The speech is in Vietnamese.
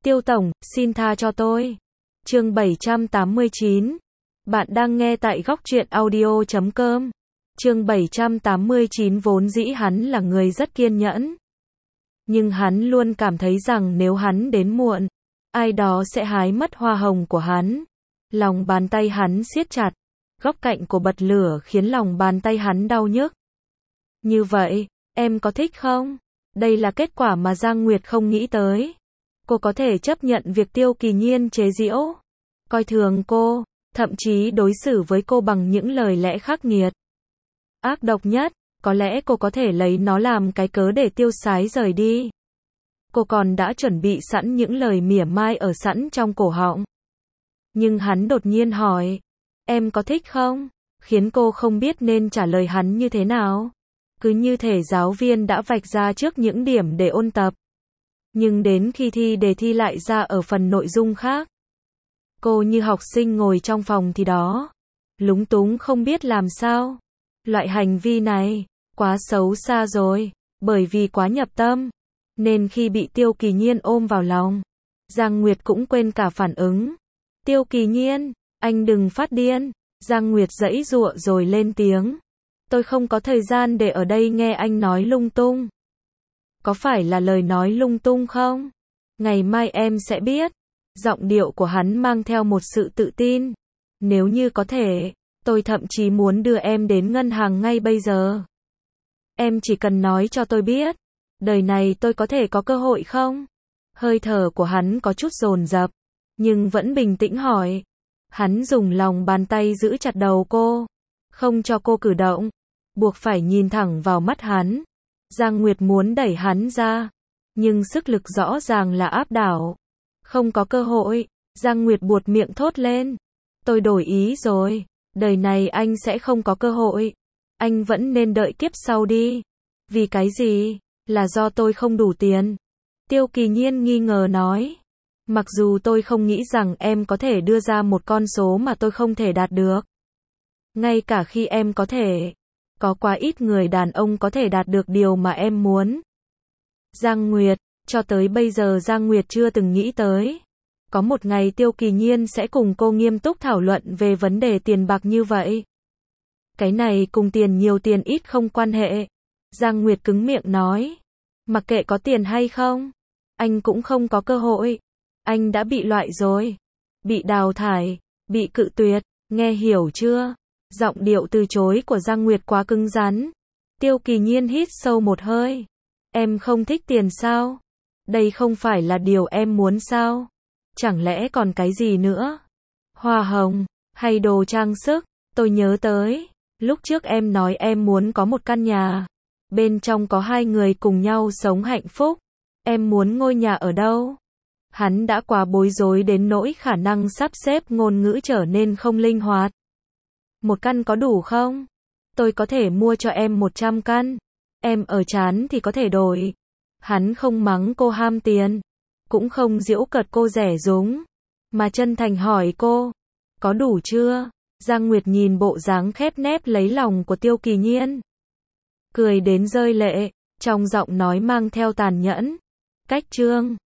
Tiêu tổng, xin tha cho tôi. Chương 789. Bạn đang nghe tại góc truyện audio.com. Chương 789 vốn dĩ hắn là người rất kiên nhẫn. Nhưng hắn luôn cảm thấy rằng nếu hắn đến muộn, ai đó sẽ hái mất hoa hồng của hắn. Lòng bàn tay hắn siết chặt. Góc cạnh của bật lửa khiến lòng bàn tay hắn đau nhức. Như vậy, em có thích không? Đây là kết quả mà Giang Nguyệt không nghĩ tới. Cô có thể chấp nhận việc Tiêu Kỳ Nhiên chế giễu, coi thường cô, thậm chí đối xử với cô bằng những lời lẽ khắc nghiệt, ác độc nhất. Có lẽ cô có thể lấy nó làm cái cớ để tiêu sái rời đi. Cô còn đã chuẩn bị sẵn những lời mỉa mai ở sẵn trong cổ họng. Nhưng hắn đột nhiên hỏi, em có thích không? Khiến cô không biết nên trả lời hắn như thế nào. Cứ như thể giáo viên đã vạch ra trước những điểm để ôn tập. Nhưng đến khi thi đề thi lại ra ở phần nội dung khác. Cô như học sinh ngồi trong phòng thì đó, lúng túng không biết làm sao. Loại hành vi này, quá xấu xa rồi, bởi vì quá nhập tâm. Nên khi bị Tiêu Kỳ Nhiên ôm vào lòng, Giang Nguyệt cũng quên cả phản ứng. Tiêu Kỳ Nhiên, anh đừng phát điên. Giang Nguyệt giãy giụa rồi lên tiếng. Tôi không có thời gian để ở đây nghe anh nói lung tung. Có phải là lời nói lung tung không? Ngày mai em sẽ biết. Giọng điệu của hắn mang theo một sự tự tin. Nếu như có thể, tôi thậm chí muốn đưa em đến ngân hàng ngay bây giờ. Em chỉ cần nói cho tôi biết, đời này tôi có thể có cơ hội không? Hơi thở của hắn có chút dồn dập, nhưng vẫn bình tĩnh hỏi. Hắn dùng lòng bàn tay giữ chặt đầu cô, không cho cô cử động, buộc phải nhìn thẳng vào mắt hắn. Giang Nguyệt muốn đẩy hắn ra, nhưng sức lực rõ ràng là áp đảo. Không có cơ hội. Giang Nguyệt buột miệng thốt lên. Tôi đổi ý rồi, đời này anh sẽ không có cơ hội. Anh vẫn nên đợi kiếp sau đi. Vì cái gì? Là do tôi không đủ tiền. Tiêu Kỳ Nhiên nghi ngờ nói. Mặc dù tôi không nghĩ rằng em có thể đưa ra một con số mà tôi không thể đạt được. Ngay cả khi em có thể, có quá ít người đàn ông có thể đạt được điều mà em muốn. Giang Nguyệt, cho tới bây giờ Giang Nguyệt chưa từng nghĩ tới. Có một ngày Tiêu Kỳ Nhiên sẽ cùng cô nghiêm túc thảo luận về vấn đề tiền bạc như vậy. Cái này cùng tiền nhiều tiền ít không quan hệ. Giang Nguyệt cứng miệng nói. Mặc kệ có tiền hay không, anh cũng không có cơ hội. Anh đã bị loại rồi. Bị đào thải, bị cự tuyệt, nghe hiểu chưa? Giọng điệu từ chối của Giang Nguyệt quá cứng rắn. Tiêu Kỳ Nhiên hít sâu một hơi. Em không thích tiền sao? Đây không phải là điều em muốn sao? Chẳng lẽ còn cái gì nữa? Hoa hồng, hay đồ trang sức? Tôi nhớ tới, lúc trước em nói em muốn có một căn nhà. Bên trong có hai người cùng nhau sống hạnh phúc. Em muốn ngôi nhà ở đâu? Hắn đã quá bối rối đến nỗi khả năng sắp xếp ngôn ngữ trở nên không linh hoạt. Một căn có đủ không? Tôi có thể mua cho em 100 căn. Em ở chán thì có thể đổi. Hắn không mắng cô ham tiền, cũng không giễu cợt cô rẻ rúng, mà chân thành hỏi cô, có đủ chưa? Giang Nguyệt nhìn bộ dáng khép nép lấy lòng của Tiêu Kỳ Nhiên, cười đến rơi lệ, trong giọng nói mang theo tàn nhẫn. Cách chương